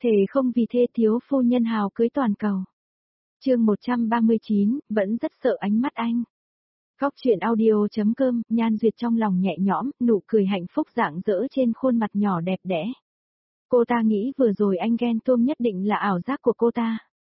Thề không vì thê thiếu phu nhân hào cưới toàn cầu. Chương 139, vẫn rất sợ ánh mắt anh. Góc truyện audio.com, Nhan Duyệt trong lòng nhẹ nhõm, nụ cười hạnh phúc rạng rỡ trên khuôn mặt nhỏ đẹp đẽ. Cô ta nghĩ vừa rồi anh ghen tuông nhất định là ảo giác của cô ta.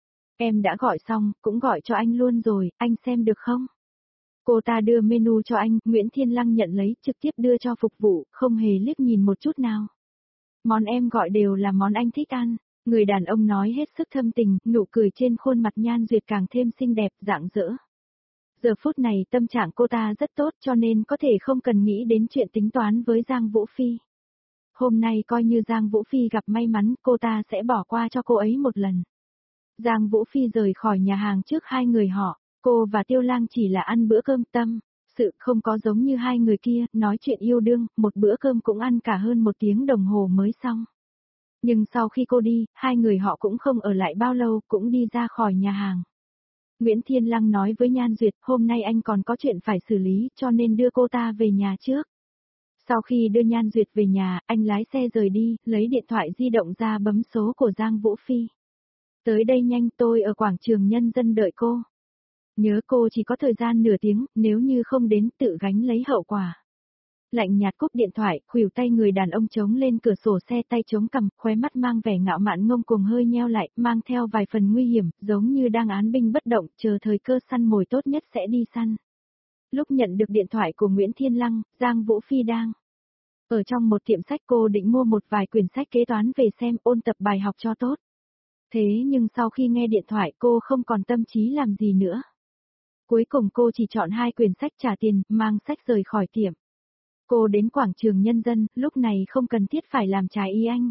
Em đã gọi xong, cũng gọi cho anh luôn rồi, anh xem được không? Cô ta đưa menu cho anh, Nguyễn Thiên Lăng nhận lấy, trực tiếp đưa cho phục vụ, không hề liếc nhìn một chút nào. Món em gọi đều là món anh thích ăn. Người đàn ông nói hết sức thâm tình, nụ cười trên khuôn mặt Nhan Duyệt càng thêm xinh đẹp, rạng rỡ. Giờ phút này tâm trạng cô ta rất tốt cho nên có thể không cần nghĩ đến chuyện tính toán với Giang Vũ Phi. Hôm nay coi như Giang Vũ Phi gặp may mắn, cô ta sẽ bỏ qua cho cô ấy một lần. Giang Vũ Phi rời khỏi nhà hàng trước hai người họ, cô và Tiêu Lang chỉ là ăn bữa cơm tâm. Sự không có giống như hai người kia, nói chuyện yêu đương, một bữa cơm cũng ăn cả hơn 1 tiếng đồng hồ mới xong. Nhưng sau khi cô đi, hai người họ cũng không ở lại bao lâu, cũng đi ra khỏi nhà hàng. Nguyễn Thiên Lăng nói với Nhan Duyệt, hôm nay anh còn có chuyện phải xử lý, cho nên đưa cô ta về nhà trước. Sau khi đưa Nhan Duyệt về nhà, anh lái xe rời đi, lấy điện thoại di động ra bấm số của Giang Vũ Phi. Tới đây nhanh, tôi ở quảng trường Nhân dân đợi cô. Nhớ cô chỉ có thời gian nửa tiếng, nếu như không đến tự gánh lấy hậu quả. Lạnh nhạt cúp điện thoại, khuỷu tay người đàn ông chống lên cửa sổ xe, tay chống cằm, khóe mắt mang vẻ ngạo mạn ngông cuồng hơi nheo lại, mang theo vài phần nguy hiểm, giống như đang án binh bất động, chờ thời cơ săn mồi tốt nhất sẽ đi săn. Lúc nhận được điện thoại của Nguyễn Thiên Lăng, Giang Vũ Phi đang ở trong một tiệm sách, cô định mua một vài quyển sách kế toán về xem, ôn tập bài học cho tốt. Thế nhưng sau khi nghe điện thoại cô không còn tâm trí làm gì nữa. Cuối cùng cô chỉ chọn 2 quyển sách trả tiền, mang sách rời khỏi tiệm. Cô đến quảng trường Nhân dân, lúc này không cần thiết phải làm trái ý anh.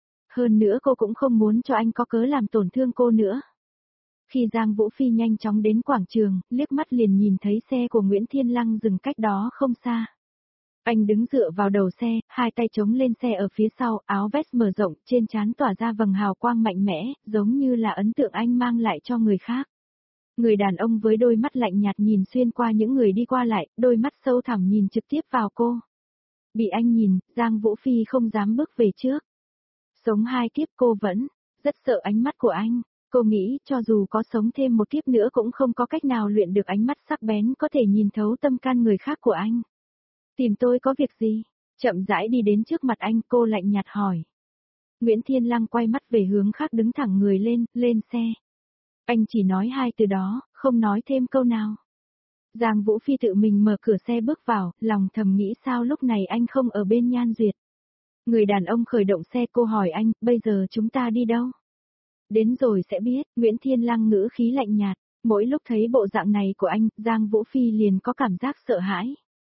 Hơn nữa cô cũng không muốn cho anh có cớ làm tổn thương cô nữa. Khi Giang Vũ Phi nhanh chóng đến quảng trường, liếc mắt liền nhìn thấy xe của Nguyễn Thiên Lăng dừng cách đó không xa. Anh đứng dựa vào đầu xe, hai tay chống lên xe ở phía sau, áo vest mở rộng, trên trán tỏa ra vầng hào quang mạnh mẽ, giống như là ấn tượng anh mang lại cho người khác. Người đàn ông với đôi mắt lạnh nhạt nhìn xuyên qua những người đi qua lại, đôi mắt sâu thẳm nhìn trực tiếp vào cô. Bị anh nhìn, Giang Vũ Phi không dám bước về trước. Sống 2 kiếp cô vẫn rất sợ ánh mắt của anh. Cô nghĩ cho dù có sống thêm 1 kiếp nữa cũng không có cách nào luyện được ánh mắt sắc bén có thể nhìn thấu tâm can người khác của anh. Tìm tôi có việc gì? Chậm rãi đi đến trước mặt anh, cô lạnh nhạt hỏi. Nguyễn Thiên Lăng quay mắt về hướng khác, đứng thẳng người lên, lên xe. Anh chỉ nói 2 từ đó, không nói thêm câu nào. Giang Vũ Phi tự mình mở cửa xe bước vào, lòng thầm nghĩ sao lúc này anh không ở bên Nhan Duyệt. Người đàn ông khởi động xe, cô hỏi anh, bây giờ chúng ta đi đâu? Đến rồi sẽ biết, Nguyễn Thiên Lăng ngữ khí lạnh nhạt. Mỗi lúc thấy bộ dạng này của anh, Giang Vũ Phi liền có cảm giác sợ hãi.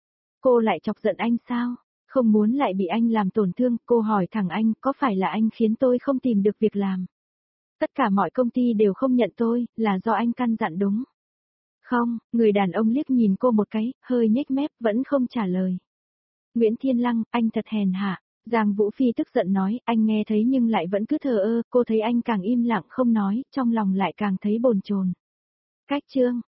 Cô lại chọc giận anh sao? Không muốn lại bị anh làm tổn thương, cô hỏi thẳng anh, có phải là anh khiến tôi không tìm được việc làm? Tất cả mọi công ty đều không nhận tôi, là do anh căn dặn đúng. Không, người đàn ông liếc nhìn cô một cái, hơi nhếch mép, vẫn không trả lời. Nguyễn Thiên Lăng, anh thật hèn hạ. Giang Vũ Phi tức giận nói, anh nghe thấy nhưng lại vẫn cứ thờ ơ, cô thấy anh càng im lặng không nói, trong lòng lại càng thấy bồn chồn. Cách chương,